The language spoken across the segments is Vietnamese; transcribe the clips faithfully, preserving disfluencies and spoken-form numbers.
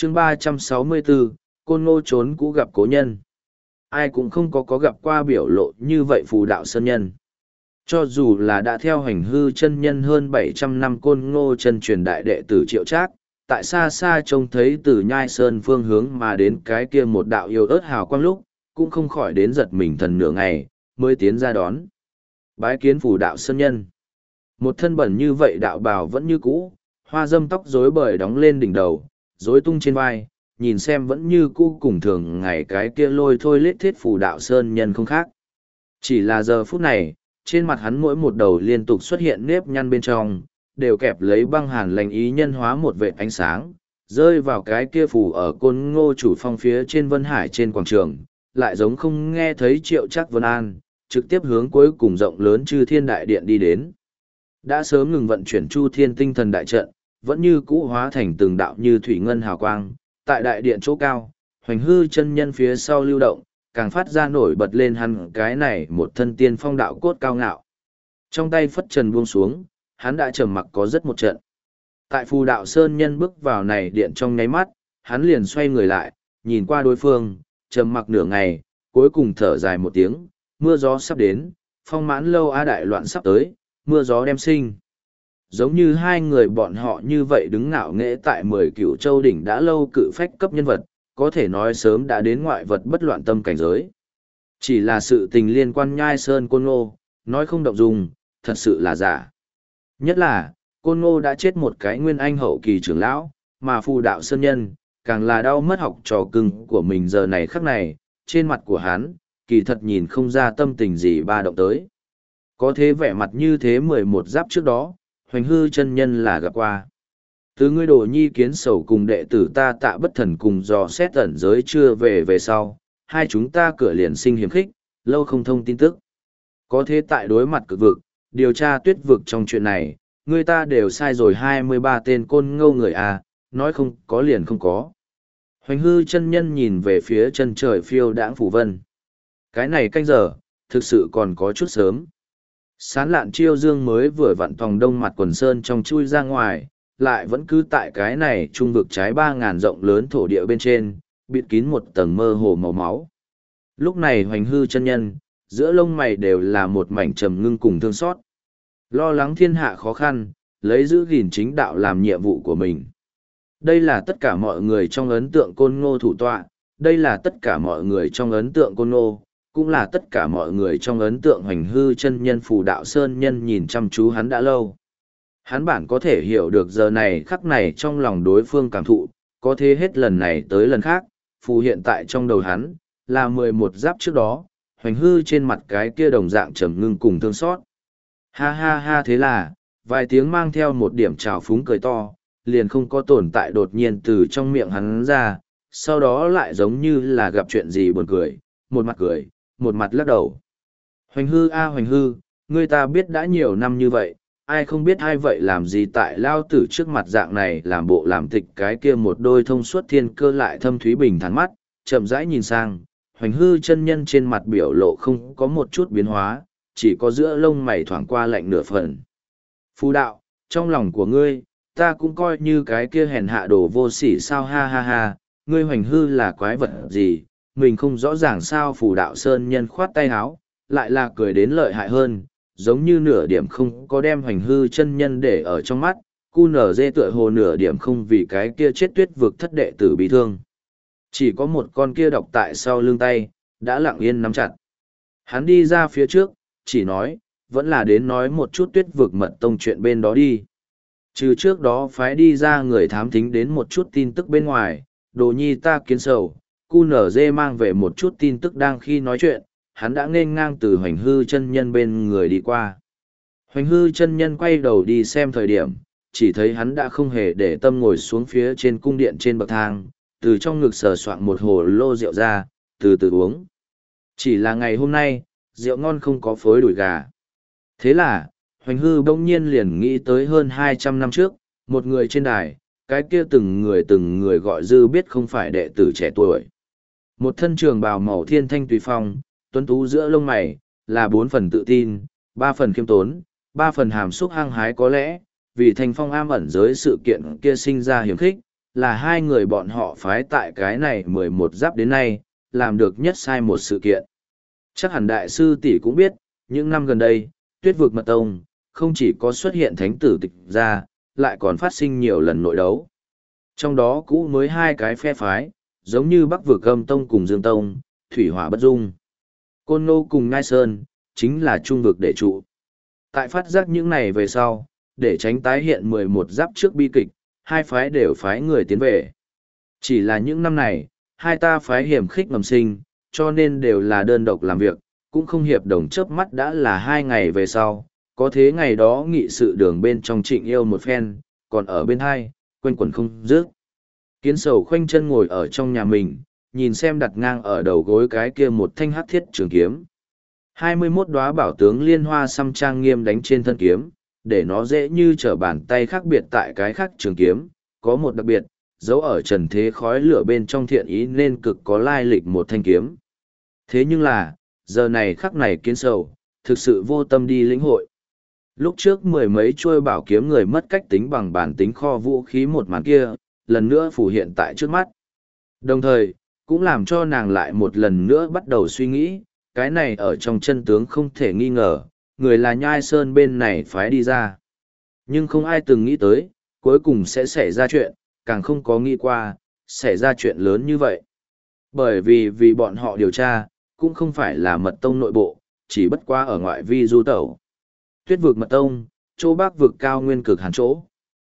chương ba trăm sáu mươi bốn, Côn Ngô trốn cũ gặp cố nhân. Ai cũng không có có gặp qua biểu lộ như vậy phù đạo sơn nhân. Cho dù là đã theo hành hư chân nhân hơn bảy trăm năm Côn Ngô chân truyền đại đệ tử Triệu Trác, tại xa xa trông thấy từ nhai sơn phương hướng mà đến cái kia một đạo yêu ớt hào quang lúc, cũng không khỏi đến giật mình thần nửa ngày, mới tiến ra đón. Bái kiến phù đạo sơn nhân. Một thân bẩn như vậy đạo bào vẫn như cũ, hoa dâm tóc rối bời đóng lên đỉnh đầu, rối tung trên vai, nhìn xem vẫn như cũ cùng thường ngày cái kia lôi thôi lết thiết phù đạo sơn nhân không khác. Chỉ là giờ phút này, trên mặt hắn mỗi một đầu liên tục xuất hiện nếp nhăn bên trong, đều kẹp lấy băng hàn lành ý nhân hóa một vệt ánh sáng, rơi vào cái kia phù ở Côn Ngô chủ phong phía trên Vân Hải trên quảng trường, lại giống không nghe thấy Triệu Trác Vân An, trực tiếp hướng cuối cùng rộng lớn Chư Thiên Đại Điện đi đến. Đã sớm ngừng vận chuyển Chu Thiên Tinh Thần Đại Trận, vẫn như cũ hóa thành từng đạo như thủy ngân hào quang, tại đại điện chỗ cao, Hoành Hư chân nhân phía sau lưu động, càng phát ra nổi bật lên hắn cái này một thân tiên phong đạo cốt cao ngạo. Trong tay phất trần buông xuống, hắn đã trầm mặc có rất một trận. Tại phù đạo sơn nhân bước vào này điện trong nháy mắt, hắn liền xoay người lại, nhìn qua đối phương, trầm mặc nửa ngày, cuối cùng thở dài một tiếng, mưa gió sắp đến, phong mãn lâu a đại loạn sắp tới, mưa gió đem sinh. Giống như hai người bọn họ như vậy đứng ngạo nghễ tại mười cửu châu đỉnh đã lâu cự phách cấp nhân vật, có thể nói sớm đã đến ngoại vật bất loạn tâm cảnh giới. Chỉ là sự tình liên quan nhai sơn Côn Ngô, nói không động dung, thật sự là giả. Nhất là, Côn Ngô đã chết một cái nguyên anh hậu kỳ trưởng lão, mà phù đạo sơn nhân, càng là đau mất học trò cưng của mình giờ này khắc này, trên mặt của hắn, kỳ thật nhìn không ra tâm tình gì ba động tới. Có thế vẻ mặt như thế mười một giáp trước đó, Hoành Hư chân nhân là gặp qua. Từ ngươi đồ nhi kiến sầu cùng đệ tử ta Tạ Bất Thần cùng dò xét ẩn giới chưa về về sau, hai chúng ta cửa liền sinh hiếm khích, lâu không thông tin tức. Có thế tại đối mặt cực vực, điều tra tuyết vực trong chuyện này, người ta đều sai rồi hai mươi ba tên Côn Ngô người à, nói không có liền không có. Hoành Hư chân nhân nhìn về phía chân trời phiêu đãng phủ vân. Cái này canh giờ, thực sự còn có chút sớm. Sán lạn chiêu dương mới vừa vặn tòng đông mặt quần sơn trong chui ra ngoài, lại vẫn cứ tại cái này trung vực trái ba ngàn rộng lớn thổ địa bên trên, bịt kín một tầng mơ hồ màu máu. Lúc này Hoành Hư chân nhân, giữa lông mày đều là một mảnh trầm ngưng cùng thương xót. Lo lắng thiên hạ khó khăn, lấy giữ gìn chính đạo làm nhiệm vụ của mình. Đây là tất cả mọi người trong ấn tượng Côn Ngô thủ tọa, đây là tất cả mọi người trong ấn tượng Côn Ngô, cũng là tất cả mọi người trong ấn tượng Hoành Hư chân nhân phù đạo sơn nhân nhìn chăm chú hắn đã lâu. Hắn bản có thể hiểu được giờ này khắc này trong lòng đối phương cảm thụ, có thế hết lần này tới lần khác, phù hiện tại trong đầu hắn, là mười một giáp trước đó, Hoành Hư trên mặt cái kia đồng dạng trầm ngưng cùng thương xót. Ha ha ha thế là, vài tiếng mang theo một điểm trào phúng cười to, liền không có tồn tại đột nhiên từ trong miệng hắn ra, sau đó lại giống như là gặp chuyện gì buồn cười, một mặt cười, một mặt lắc đầu. Hoành Hư a Hoành Hư, ngươi ta biết đã nhiều năm như vậy, ai không biết ai vậy làm gì tại lao tử trước mặt dạng này làm bộ làm tịch cái kia một đôi thông suốt thiên cơ lại thâm thúy bình thản mắt, chậm rãi nhìn sang, Hoành Hư chân nhân trên mặt biểu lộ không có một chút biến hóa, chỉ có giữa lông mày thoảng qua lạnh nửa phần. Phù đạo, trong lòng của ngươi, ta cũng coi như cái kia hèn hạ đồ vô sỉ sao ha ha ha, ngươi Hoành Hư là quái vật gì, mình không rõ ràng sao phù đạo sơn nhân khoát tay háo, lại là cười đến lợi hại hơn, giống như nửa điểm không có đem Hoành Hư chân nhân để ở trong mắt, cu nở dê tựa hồ nửa điểm không vì cái kia chết tuyết vực thất đệ tử bị thương. Chỉ có một con kia độc tại sau lưng tay, đã lặng yên nắm chặt. Hắn đi ra phía trước, chỉ nói, vẫn là đến nói một chút tuyết vực mật tông chuyện bên đó đi. Trừ trước đó phái đi ra người thám thính đến một chút tin tức bên ngoài, đồ nhi ta kiến sầu, cu nở dê mang về một chút tin tức đang khi nói chuyện, hắn đã nên ngang từ Hoành Hư chân nhân bên người đi qua. Hoành Hư chân nhân quay đầu đi xem thời điểm, chỉ thấy hắn đã không hề để tâm ngồi xuống phía trên cung điện trên bậc thang, từ trong ngực sờ soạn một hồ lô rượu ra, từ từ uống. Chỉ là ngày hôm nay, rượu ngon không có phối đùi gà. Thế là, Hoành Hư bỗng nhiên liền nghĩ tới hơn hai trăm năm trước, một người trên đài, cái kia từng người từng người gọi dư biết không phải đệ tử trẻ tuổi. Một thân trường bào màu thiên thanh tùy phong, tuấn tú giữa lông mày, là bốn phần tự tin, ba phần khiêm tốn, ba phần hàm xúc hăng hái có lẽ, vì thành phong am ẩn giới sự kiện kia sinh ra hiểm khích, là hai người bọn họ phái tại cái này mười một giáp đến nay, làm được nhất sai một sự kiện. Chắc hẳn đại sư tỷ cũng biết, những năm gần đây, Tuyết vực mật tông, không chỉ có xuất hiện thánh tử tịch ra, lại còn phát sinh nhiều lần nội đấu. Trong đó cũ mới hai cái phe phái, giống như Bắc vực Âm tông cùng Dương tông, thủy hỏa bất dung. Côn Ngô cùng Ngai Sơn, chính là trung vực để trụ. Tại phát giác những này về sau, để tránh tái hiện mười một giáp trước bi kịch, hai phái đều phái người tiến về. Chỉ là những năm này, hai ta phái hiểm khích ngầm sinh, cho nên đều là đơn độc làm việc, cũng không hiệp đồng chớp mắt đã là hai ngày về sau. Có thế ngày đó nghị sự đường bên trong Trịnh Yêu một phen, còn ở bên hai, quanh quẩn không dứt. Kiến Sầu khoanh chân ngồi ở trong nhà mình, nhìn xem đặt ngang ở đầu gối cái kia một thanh hắc thiết trường kiếm. hai mươi mốt đóa bảo tướng liên hoa xăm trang nghiêm đánh trên thân kiếm, để nó dễ như trở bàn tay khác biệt tại cái khác trường kiếm, có một đặc biệt, giấu ở trần thế khói lửa bên trong thiện ý nên cực có lai lịch một thanh kiếm. Thế nhưng là, giờ này khắc này Kiến Sầu, thực sự vô tâm đi lĩnh hội. Lúc trước mười mấy chuôi bảo kiếm người mất cách tính bằng bản tính kho vũ khí một màn kia, lần nữa phủ hiện tại trước mắt. Đồng thời, cũng làm cho nàng lại một lần nữa bắt đầu suy nghĩ, cái này ở trong chân tướng không thể nghi ngờ, người là Nhai Sơn bên này phái đi ra. Nhưng không ai từng nghĩ tới, cuối cùng sẽ xảy ra chuyện, càng không có nghĩ qua, xảy ra chuyện lớn như vậy. Bởi vì vì bọn họ điều tra, cũng không phải là mật tông nội bộ, chỉ bất quá ở ngoại vi du tẩu. Tuyết vực mật tông, chỗ Bắc vực cao nguyên cực hàn chỗ.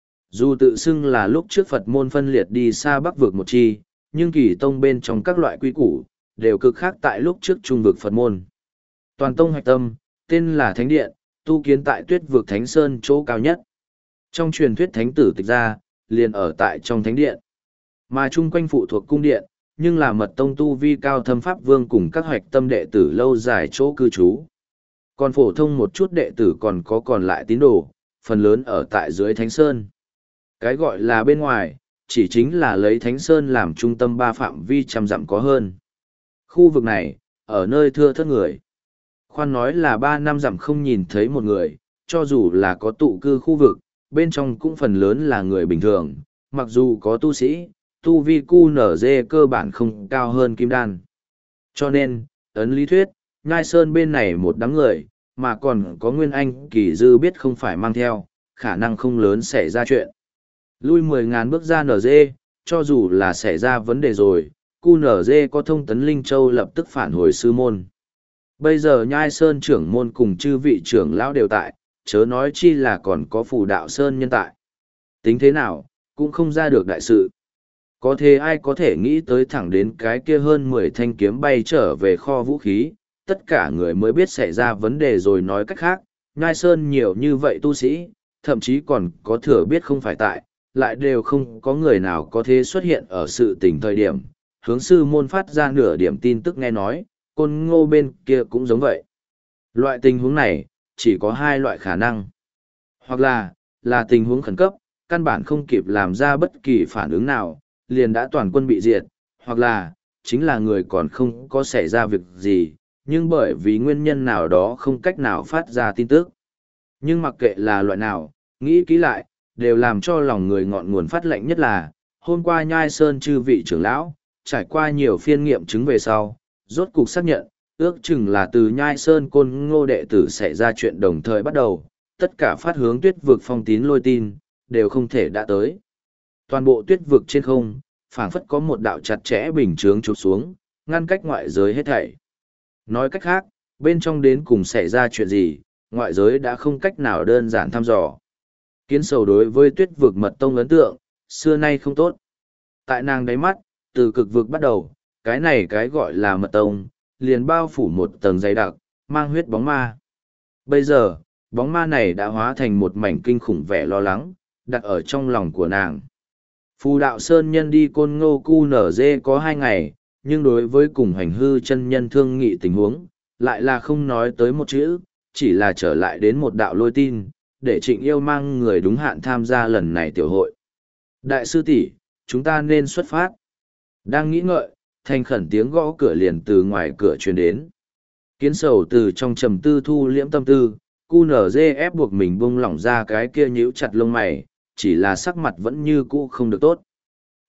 Dù tự xưng là lúc trước Phật môn phân liệt đi xa Bắc vực một chi, nhưng kỳ tông bên trong các loại quy củ, đều cực khác tại lúc trước Trung vực Phật môn. Toàn tông hoạch tâm, tên là Thánh Điện, tu kiến tại Tuyết vực Thánh Sơn chỗ cao nhất. Trong truyền thuyết Thánh tử tịch ra, liền ở tại trong Thánh Điện. Mà chung quanh phụ thuộc cung điện, nhưng là mật tông tu vi cao thâm pháp vương cùng các hoạch tâm đệ tử lâu dài chỗ cư trú. Còn phổ thông một chút đệ tử còn có còn lại tín đồ, phần lớn ở tại dưới Thánh Sơn. Cái gọi là bên ngoài, chỉ chính là lấy Thánh Sơn làm trung tâm ba phạm vi trăm dặm có hơn. Khu vực này, ở nơi thưa thớt người. Khoan nói là ba năm dặm không nhìn thấy một người, cho dù là có tụ cư khu vực, bên trong cũng phần lớn là người bình thường, mặc dù có tu sĩ, tu vi cu nở dê cơ bản không cao hơn kim đan. Cho nên, ấn lý thuyết, Nhai Sơn bên này một đám người, mà còn có Nguyên Anh kỳ dư biết không phải mang theo, khả năng không lớn xảy ra chuyện. Lui mười ngàn bước ra nở dê, cho dù là xảy ra vấn đề rồi, cu nở dê có thông tấn Linh Châu lập tức phản hồi sư môn. Bây giờ Nhai Sơn trưởng môn cùng chư vị trưởng lão đều tại, chớ nói chi là còn có Phù Đạo Sơn nhân tại. Tính thế nào, cũng không ra được đại sự. Có thể ai có thể nghĩ tới thẳng đến cái kia hơn mười thanh kiếm bay trở về kho vũ khí, tất cả người mới biết xảy ra vấn đề rồi. Nói cách khác, Nhai Sơn nhiều như vậy tu sĩ, thậm chí còn có thừa biết không phải tại, lại đều không có người nào có thể xuất hiện ở sự tình thời điểm, hướng sư môn phát ra nửa điểm tin tức nghe nói, Côn Ngô bên kia cũng giống vậy. Loại tình huống này, chỉ có hai loại khả năng. Hoặc là, là tình huống khẩn cấp, căn bản không kịp làm ra bất kỳ phản ứng nào, liền đã toàn quân bị diệt, hoặc là, chính là người còn không có xảy ra việc gì, nhưng bởi vì nguyên nhân nào đó không cách nào phát ra tin tức. Nhưng mặc kệ là loại nào, nghĩ kỹ lại, đều làm cho lòng người ngọn nguồn phát lệnh nhất là, hôm qua Nhai Sơn chư vị trưởng lão, trải qua nhiều phiên nghiệm chứng về sau, rốt cục xác nhận, ước chừng là từ Nhai Sơn Côn Ngô đệ tử xảy ra chuyện đồng thời bắt đầu, tất cả phát hướng Tuyết vực phong tín lôi tin, đều không thể đã tới. Toàn bộ Tuyết vực trên không, phảng phất có một đạo chặt chẽ bình chướng chụp xuống, ngăn cách ngoại giới hết thảy. Nói cách khác, bên trong đến cùng xảy ra chuyện gì, ngoại giới đã không cách nào đơn giản thăm dò. Kiến Sầu đối với Tuyết vực mật tông ấn tượng, xưa nay không tốt. Tại nàng đáy mắt, từ cực vực bắt đầu, cái này cái gọi là mật tông, liền bao phủ một tầng dày đặc, mang huyết bóng ma. Bây giờ, bóng ma này đã hóa thành một mảnh kinh khủng vẻ lo lắng, đặt ở trong lòng của nàng. Phù Đạo Sơn nhân đi Côn Ngô cu nở dê có hai ngày, nhưng đối với cùng hành hư chân nhân thương nghị tình huống, lại là không nói tới một chữ, chỉ là trở lại đến một đạo lôi tin, để Trịnh Yêu mang người đúng hạn tham gia lần này tiểu hội. Đại sư tỷ, chúng ta nên xuất phát. Đang nghĩ ngợi, thành khẩn tiếng gõ cửa liền từ ngoài cửa truyền đến. Kiến Sầu từ trong trầm tư thu liễm tâm tư, cu nở dê ép buộc mình buông lỏng ra cái kia nhíu chặt lông mày, chỉ là sắc mặt vẫn như cũ không được tốt.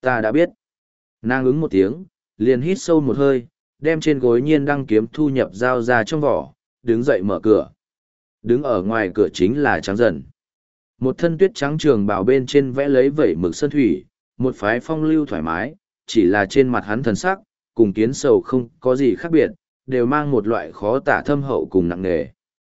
ta đã biết. Nàng ứng một tiếng, liền hít sâu một hơi, đem trên gối nhiên đăng kiếm thu nhập dao ra trong vỏ, đứng dậy mở cửa. Đứng ở ngoài cửa chính là Trắng Dần. Một thân tuyết trắng trường bào bên trên vẽ lấy vẩy mực sơn thủy, một phái phong lưu thoải mái, chỉ là trên mặt hắn thần sắc, cùng Kiến Sầu không có gì khác biệt, đều mang một loại khó tả thâm hậu cùng nặng nề.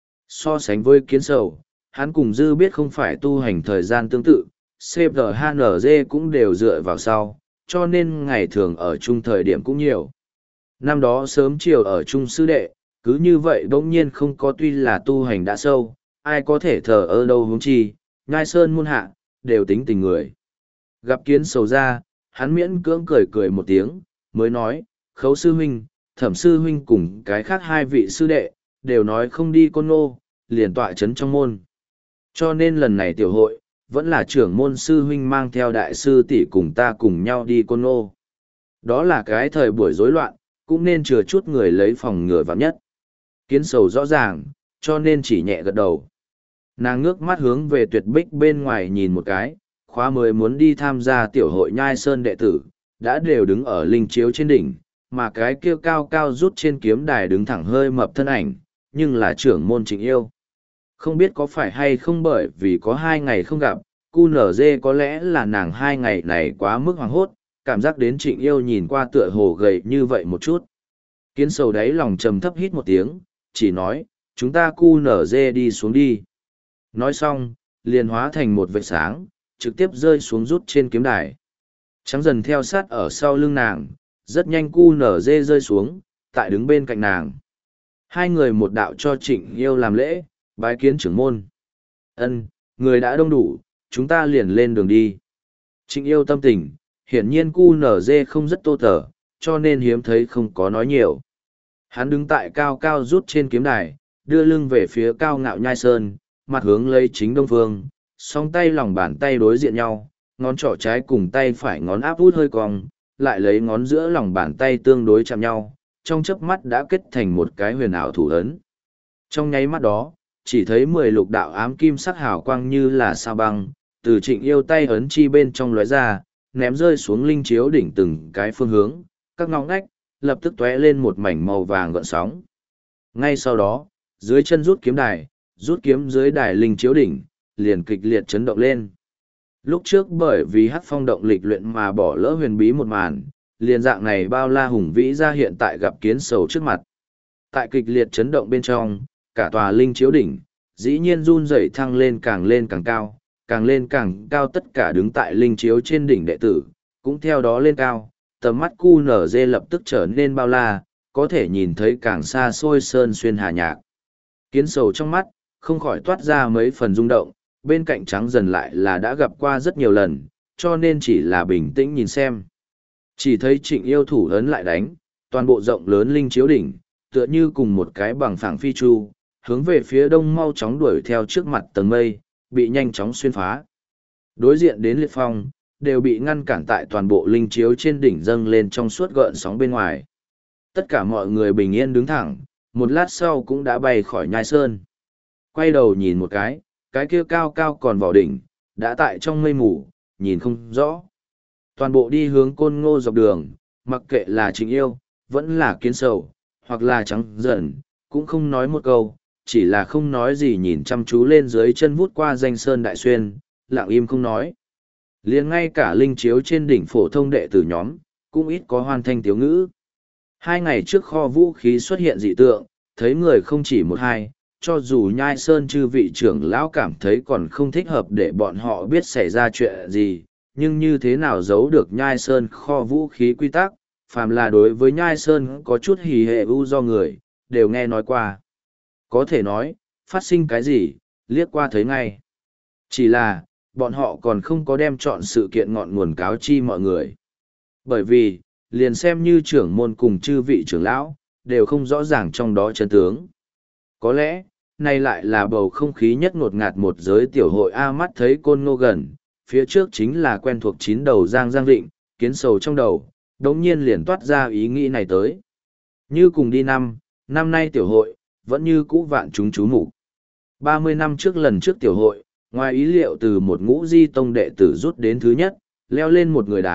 So sánh với Kiến Sầu, hắn cùng Dư Biết không phải tu hành thời gian tương tự, xê pê hát en giê cũng đều dựa vào sau, cho nên ngày thường ở chung thời điểm cũng nhiều. Năm đó sớm chiều ở chung sư đệ, cứ như vậy bỗng nhiên không có, tuy là tu hành đã sâu, ai có thể thờ ơ đâu huống chi, nhai sơn muôn hạ, đều tính tình người. Gặp Kiến Sầu ra, hắn miễn cưỡng cười cười một tiếng, mới nói, Khấu sư huynh, Thẩm sư huynh cùng cái khác hai vị sư đệ, đều nói không đi Côn Ngô, liền tọa chấn trong môn. Cho nên lần này tiểu hội, vẫn là trưởng môn sư huynh mang theo đại sư tỷ cùng ta cùng nhau đi Côn Ngô. Đó là cái thời buổi rối loạn, cũng nên chừa chút người lấy phòng ngừa vạn nhất. Kiến Sầu rõ ràng, cho nên chỉ nhẹ gật đầu. Nàng ngước mắt hướng về tuyệt bích bên ngoài nhìn một cái, khóa mới muốn đi tham gia tiểu hội nhai sơn đệ tử, đã đều đứng ở linh chiếu trên đỉnh, mà cái kia cao cao rút trên kiếm đài đứng thẳng hơi mập thân ảnh, nhưng là trưởng môn Trịnh Yêu. Không biết có phải hay không bởi vì có hai ngày không gặp, cu nở dê có lẽ là nàng hai ngày này quá mức hoảng hốt, cảm giác đến Trịnh Yêu nhìn qua tựa hồ gầy như vậy một chút. Kiến Sầu đáy lòng trầm thấp hít một tiếng, chỉ nói, chúng ta cu nở dê đi xuống đi. Nói xong, liền hóa thành một vệt sáng, trực tiếp rơi xuống rút trên kiếm đài. Trắng Dần theo sát ở sau lưng nàng, rất nhanh cu nở dê rơi xuống, tại đứng bên cạnh nàng. Hai người một đạo cho Trịnh Yêu làm lễ, bái kiến trưởng môn. Ân, người đã đông đủ, chúng ta liền lên đường đi. Trịnh Yêu tâm tình, hiển nhiên cu nở dê không rất tô tở, cho nên hiếm thấy không có nói nhiều. Hắn đứng tại cao cao rút trên kiếm đài, đưa lưng về phía cao ngạo nhai sơn, mặt hướng lấy chính đông phương, song tay lòng bàn tay đối diện nhau, ngón trỏ trái cùng tay phải ngón áp út hơi cong, lại lấy ngón giữa lòng bàn tay tương đối chạm nhau, trong chớp mắt đã kết thành một cái huyền ảo thủ ấn. Trong nháy mắt đó, chỉ thấy mười lục đạo ám kim sắc hào quang như là sao băng, từ Trịnh Yêu tay ấn chi bên trong lóe ra, ném rơi xuống linh chiếu đỉnh từng cái phương hướng, các ngõ ngách, lập tức tóe lên một mảnh màu vàng gợn sóng. Ngay sau đó, dưới chân rút kiếm đài, rút kiếm dưới đài linh chiếu đỉnh, liền kịch liệt chấn động lên. Lúc trước bởi vì hắc phong động lịch luyện mà bỏ lỡ huyền bí một màn, liền dạng này bao la hùng vĩ ra hiện tại gặp Kiến Sầu trước mặt. Tại kịch liệt chấn động bên trong, cả tòa linh chiếu đỉnh, dĩ nhiên run rẩy thăng lên càng lên càng cao, càng lên càng cao, tất cả đứng tại linh chiếu trên đỉnh đệ tử, cũng theo đó lên cao, tầm mắt cu nở dê lập tức trở nên bao la, có thể nhìn thấy càng xa xôi sơn xuyên hà nhạc. Kiến Sầu trong mắt, không khỏi toát ra mấy phần rung động, bên cạnh Trắng Dần lại là đã gặp qua rất nhiều lần, cho nên chỉ là bình tĩnh nhìn xem. Chỉ thấy Trịnh Yêu thủ ấn lại đánh, toàn bộ rộng lớn linh chiếu đỉnh, tựa như cùng một cái bằng phẳng phi chu, hướng về phía đông mau chóng đuổi theo trước mặt tầng mây, bị nhanh chóng xuyên phá. Đối diện đến liệt phong, đều bị ngăn cản tại toàn bộ linh chiếu trên đỉnh dâng lên trong suốt gợn sóng bên ngoài. Tất cả mọi người bình yên đứng thẳng, một lát sau cũng đã bay khỏi nhai sơn. Quay đầu nhìn một cái, cái kia cao cao còn vào đỉnh, đã tại trong mây mù, nhìn không rõ. Toàn bộ đi hướng Côn Ngô dọc đường, mặc kệ là Trịnh Yêu, vẫn là Kiến Sầu, hoặc là Trắng Dần, cũng không nói một câu, chỉ là không nói gì nhìn chăm chú lên dưới chân vút qua danh sơn đại xuyên, lặng im không nói. Liền ngay cả linh chiếu trên đỉnh phổ thông đệ tử nhóm, cũng ít có hoàn thanh tiếu ngữ. Hai ngày trước kho vũ khí xuất hiện dị tượng, thấy người không chỉ một hai, cho dù nhai sơn chư vị trưởng lão cảm thấy còn không thích hợp để bọn họ biết xảy ra chuyện gì, nhưng như thế nào giấu được nhai sơn kho vũ khí quy tắc, phàm là đối với nhai sơn có chút hỉ hệ u do người, đều nghe nói qua. Có thể nói, phát sinh cái gì, liếc qua thấy ngay. Chỉ là, bọn họ còn không có đem chọn sự kiện ngọn nguồn cáo chi mọi người. Bởi vì, liền xem như trưởng môn cùng chư vị trưởng lão, đều không rõ ràng trong đó chân tướng. Có lẽ, này lại là bầu không khí nhất ngột ngạt một giới tiểu hội A. Mắt thấy Côn Ngô gần, phía trước chính là quen thuộc chín đầu Giang Giang Vịnh, Kiến Sầu trong đầu, đống nhiên liền toát ra ý nghĩ này tới. Như cùng đi năm, năm nay tiểu hội, vẫn như cũ vạn chúng chú mục. ba mươi năm trước lần trước tiểu hội, ngoài ý liệu từ một ngũ di tông đệ tử rút đến thứ nhất, leo lên một người đài,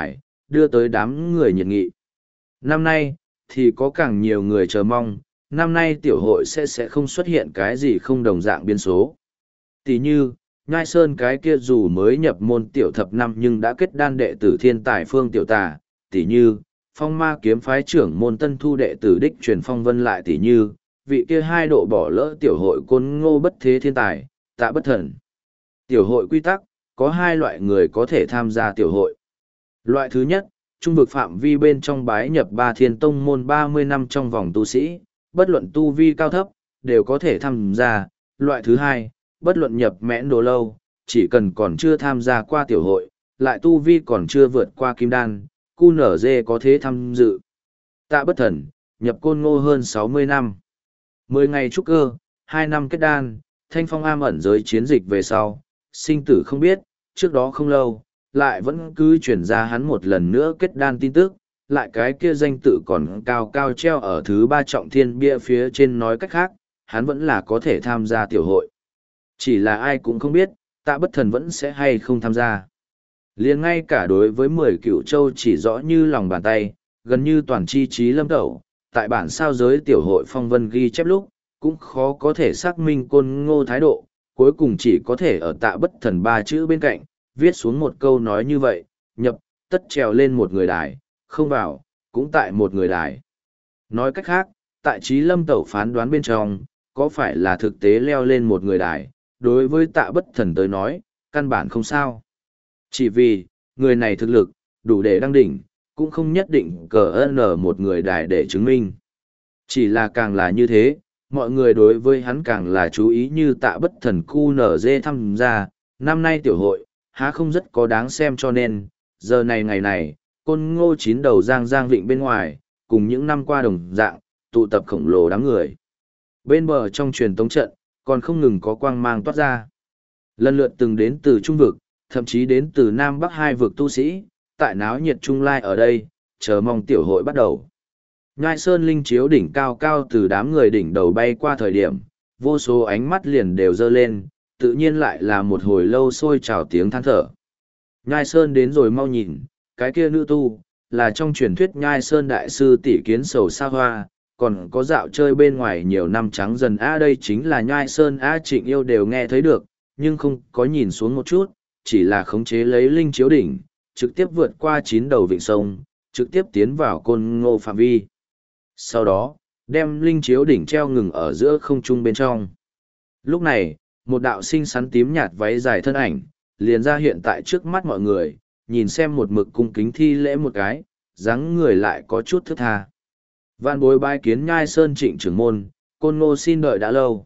đưa tới đám người nhiệt nghị. Năm nay, thì có càng nhiều người chờ mong, năm nay tiểu hội sẽ sẽ không xuất hiện cái gì không đồng dạng biến số. Tỷ như, Nhai Sơn cái kia dù mới nhập môn tiểu thập năm nhưng đã kết đan đệ tử thiên tài phương tiểu tà, tỷ như, phong ma kiếm phái trưởng môn tân thu đệ tử đích truyền phong vân lại tỷ như, vị kia hai độ bỏ lỡ tiểu hội côn ngô bất thế thiên tài, tạ bất thần. Tiểu hội quy tắc, có hai loại người có thể tham gia tiểu hội. Loại thứ nhất, trung vực phạm vi bên trong bái nhập ba thiên tông môn ba mươi năm trong vòng tu sĩ, bất luận tu vi cao thấp, đều có thể tham gia. Loại thứ hai, bất luận nhập mẽn đồ lâu, chỉ cần còn chưa tham gia qua tiểu hội, lại tu vi còn chưa vượt qua kim đan, cu nở dê có thể tham dự. Tạ bất thần, nhập côn ngô hơn sáu mươi năm. mười ngày trúc cơ, hai năm kết đan, thanh phong am ẩn giới chiến dịch về sau, sinh tử không biết, trước đó không lâu, lại vẫn cứ chuyển ra hắn một lần nữa kết đan tin tức, lại cái kia danh tự còn cao cao treo ở thứ ba trọng thiên bia phía trên, nói cách khác, hắn vẫn là có thể tham gia tiểu hội. Chỉ là ai cũng không biết, tạ bất thần vẫn sẽ hay không tham gia. Liền ngay cả đối với mười cựu châu chỉ rõ như lòng bàn tay, gần như toàn chi trí lâm tẩu, tại bản sao giới tiểu hội phong vân ghi chép lúc, cũng khó có thể xác minh côn ngô thái độ, cuối cùng chỉ có thể ở tạ bất thần ba chữ bên cạnh, viết xuống một câu nói như vậy, nhập, tất trèo lên một người đài, không vào, cũng tại một người đài. Nói cách khác, tại trí lâm tẩu phán đoán bên trong, có phải là thực tế leo lên một người đài, đối với tạ bất thần tới nói, căn bản không sao. Chỉ vì, người này thực lực, đủ để đăng đỉnh, cũng không nhất định cờ ơn một người đài để chứng minh. Chỉ là càng là như thế, mọi người đối với hắn càng là chú ý, như tạ bất thần cu nở dê tham gia, năm nay tiểu hội, há không rất có đáng xem, cho nên, giờ này ngày này, côn ngô chín đầu giang giang vịnh bên ngoài, cùng những năm qua đồng dạng, tụ tập khổng lồ đám người. Bên bờ trong truyền tống trận, còn không ngừng có quang mang toát ra. Lần lượt từng đến từ trung vực, thậm chí đến từ Nam Bắc hai vực tu sĩ, tại náo nhiệt trung lai ở đây, chờ mong tiểu hội bắt đầu. Nhai Sơn linh chiếu đỉnh cao cao từ đám người đỉnh đầu bay qua thời điểm, vô số ánh mắt liền đều dơ lên, tự nhiên lại là một hồi lâu sôi trào tiếng than thở. Nhai Sơn đến rồi, mau nhìn, cái kia nữ tu, là trong truyền thuyết Nhai Sơn đại sư tỷ Kiến Sầu Sa Hoa, còn có dạo chơi bên ngoài nhiều năm trắng dần a đây chính là Nhai Sơn a Trịnh Yêu đều nghe thấy được, nhưng không có nhìn xuống một chút, chỉ là khống chế lấy linh chiếu đỉnh, trực tiếp vượt qua chín đầu vịnh sông, trực tiếp tiến vào côn ngô phạm vi. Sau đó, đem linh chiếu đỉnh treo ngừng ở giữa không trung bên trong. Lúc này, một đạo xinh xắn tím nhạt váy dài thân ảnh, liền ra hiện tại trước mắt mọi người, nhìn xem một mực cung kính thi lễ một cái, dáng người lại có chút thướt tha. Vạn bối bái kiến Nhai Sơn Trịnh trưởng môn, côn ngô xin đợi đã lâu.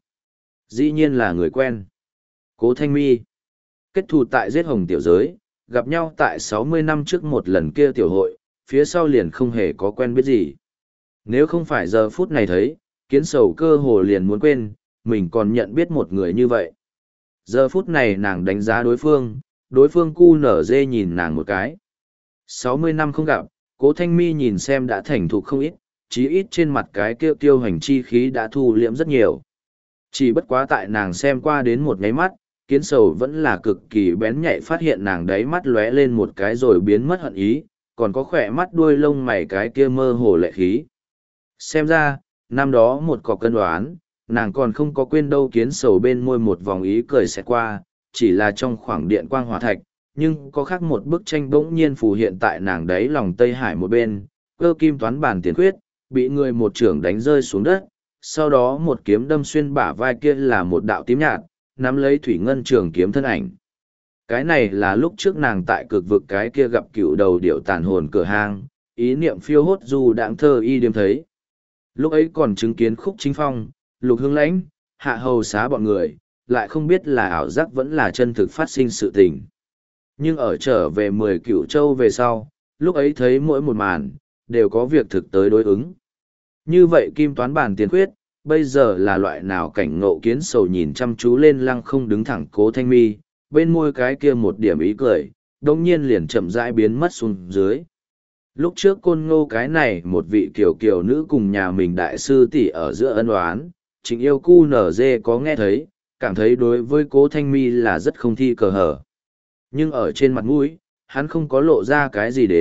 Dĩ nhiên là người quen. Cố Thanh Mi. Kết thù tại giết hồng tiểu giới, gặp nhau tại sáu mươi năm trước một lần kia tiểu hội, phía sau liền không hề có quen biết gì. Nếu không phải giờ phút này thấy, Kiến Sầu cơ hồ liền muốn quên, mình còn nhận biết một người như vậy. Giờ phút này nàng đánh giá đối phương, đối phương cu nở dê nhìn nàng một cái. sáu mươi năm không gặp, Cố Thanh Mi nhìn xem đã thành thục không ít, chí ít trên mặt cái kia tiêu hành chi khí đã thu liễm rất nhiều. Chỉ bất quá tại nàng xem qua đến một ngáy mắt, Kiến Sầu vẫn là cực kỳ bén nhạy phát hiện nàng đáy mắt lóe lên một cái rồi biến mất hận ý, còn có khỏe mắt đuôi lông mày cái kia mơ hồ lệ khí. Xem ra, năm đó một cọc cân đoán, nàng còn không có quên đâu. Kiến Sầu bên môi một vòng ý cười xẹt qua, chỉ là trong khoảng điện quang hỏa thạch, nhưng có khác một bức tranh bỗng nhiên phù hiện tại nàng đáy lòng Tây Hải một bên, cơ kim toán bản tiền khuyết, bị người một trưởng đánh rơi xuống đất, sau đó một kiếm đâm xuyên bả vai kia là một đạo tím nhạt, nắm lấy thủy ngân trường kiếm thân ảnh. Cái này là lúc trước nàng tại cực vực cái kia gặp cựu đầu điệu tàn hồn cửa hang, ý niệm phiêu hốt du đãng thơ y đêm thấy. Lúc ấy còn chứng kiến Khúc Chính Phong, Lục Hương Lãnh, Hạ Hầu Xá bọn người, lại không biết là ảo giác vẫn là chân thực phát sinh sự tình. Nhưng ở trở về mười cựu châu về sau, lúc ấy thấy mỗi một màn, đều có việc thực tới đối ứng. Như vậy kim toán bản tiền khuyết, bây giờ là loại nào cảnh ngộ. Kiến Sầu nhìn chăm chú lên lăng không đứng thẳng Cố Thanh Mi, bên môi cái kia một điểm ý cười, đồng nhiên liền chậm rãi biến mất xuống dưới. Lúc trước côn ngô cái này một vị kiều kiều nữ cùng nhà mình đại sư tỷ ở giữa ân oán, Trịnh Yêu cu nở dê có nghe thấy, cảm thấy đối với Cố Thanh Mi là rất không thi cờ hở. Nhưng ở trên mặt mũi, hắn không có lộ ra cái gì đến,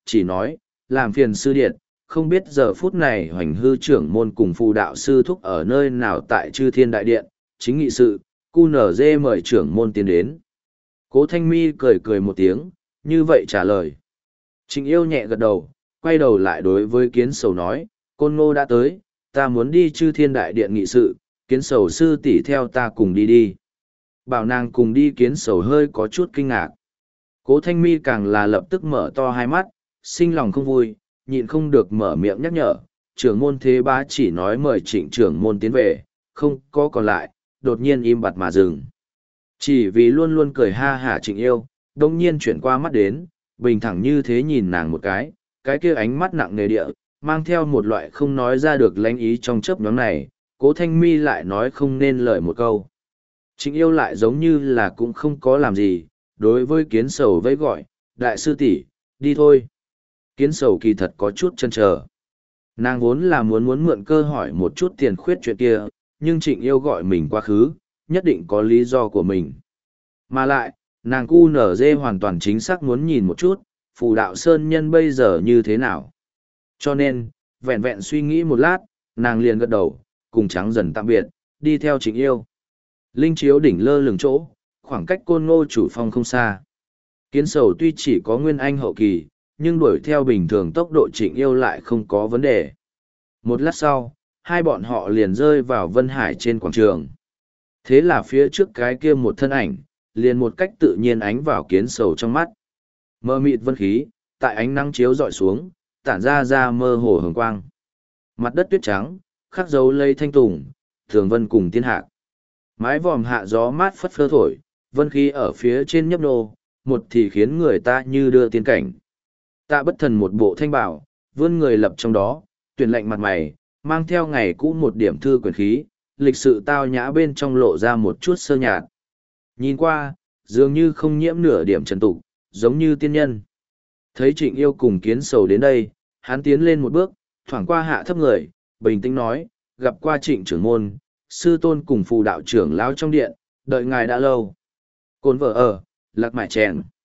chỉ nói, làm phiền sư điện, không biết giờ phút này hoành hư trưởng môn cùng phù đạo sư thúc ở nơi nào tại chư thiên đại điện, chính nghị sự, cu nở dê mời trưởng môn tiến đến. Cố Thanh Mi cười cười một tiếng, như vậy trả lời. Trịnh Yêu nhẹ gật đầu, quay đầu lại đối với Kiến Sầu nói, Côn Ngô đã tới, ta muốn đi chư thiên đại điện nghị sự, Kiến Sầu sư tỷ theo ta cùng đi đi. Bảo nàng cùng đi, Kiến Sầu hơi có chút kinh ngạc. Cố Thanh Mi càng là lập tức mở to hai mắt, sinh lòng không vui, nhịn không được mở miệng nhắc nhở, trưởng môn thế bá chỉ nói mời trịnh trưởng môn tiến về, không có còn lại, đột nhiên im bặt mà dừng. Chỉ vì luôn luôn cười ha hả Trịnh Yêu, đông nhiên chuyển qua mắt đến, bình thẳng như thế nhìn nàng một cái, cái kia ánh mắt nặng nề địa, mang theo một loại không nói ra được lánh ý trong chớp nhóm này, Cố Thanh Mi lại nói không nên lời một câu. Trịnh Yêu lại giống như là cũng không có làm gì, đối với Kiến Sầu vẫy gọi, đại sư tỷ, đi thôi. Kiến Sầu kỳ thật có chút chần chờ. Nàng vốn là muốn muốn mượn cơ hỏi một chút tiền khuyết chuyện kia, nhưng Trịnh Yêu gọi mình quá khứ, nhất định có lý do của mình. Mà lại, nàng cu nở dê hoàn toàn chính xác muốn nhìn một chút, phù đạo sơn nhân bây giờ như thế nào. Cho nên, vẹn vẹn suy nghĩ một lát, nàng liền gật đầu, cùng trắng dần tạm biệt, đi theo Trịnh Yêu. Linh chiếu đỉnh lơ lửng chỗ, khoảng cách Côn Ngô chủ phong không xa. Kiến Sầu tuy chỉ có nguyên anh hậu kỳ, nhưng đuổi theo bình thường tốc độ Trịnh Yêu lại không có vấn đề. Một lát sau, hai bọn họ liền rơi vào Vân Hải trên quảng trường. Thế là phía trước cái kia một thân ảnh, liền một cách tự nhiên ánh vào Kiến Sầu trong mắt. Mơ mịt vân khí, tại ánh nắng chiếu dọi xuống, tản ra ra mơ hồ hồng quang. Mặt đất tuyết trắng, khắc dấu lây thanh tùng, thường vân cùng tiên hạc. Mái vòm hạ gió mát phất phơ thổi, vân khí ở phía trên nhấp nô, một thì khiến người ta như đưa tiên cảnh. Tạ Bất Thần một bộ thanh bảo, vươn người lập trong đó, tuyển lệnh mặt mày, mang theo ngày cũ một điểm thư quyền khí, lịch sự tao nhã bên trong lộ ra một chút sơ nhạt. Nhìn qua, dường như không nhiễm nửa điểm trần tục, giống như tiên nhân. Thấy Trịnh Yêu cùng Kiến Sầu đến đây, hắn tiến lên một bước, thoảng qua hạ thấp người, bình tĩnh nói, gặp qua Trịnh trưởng môn, sư tôn cùng phù đạo trưởng lão trong điện, đợi ngài đã lâu. Côn vợ ở, lạc mại chèn.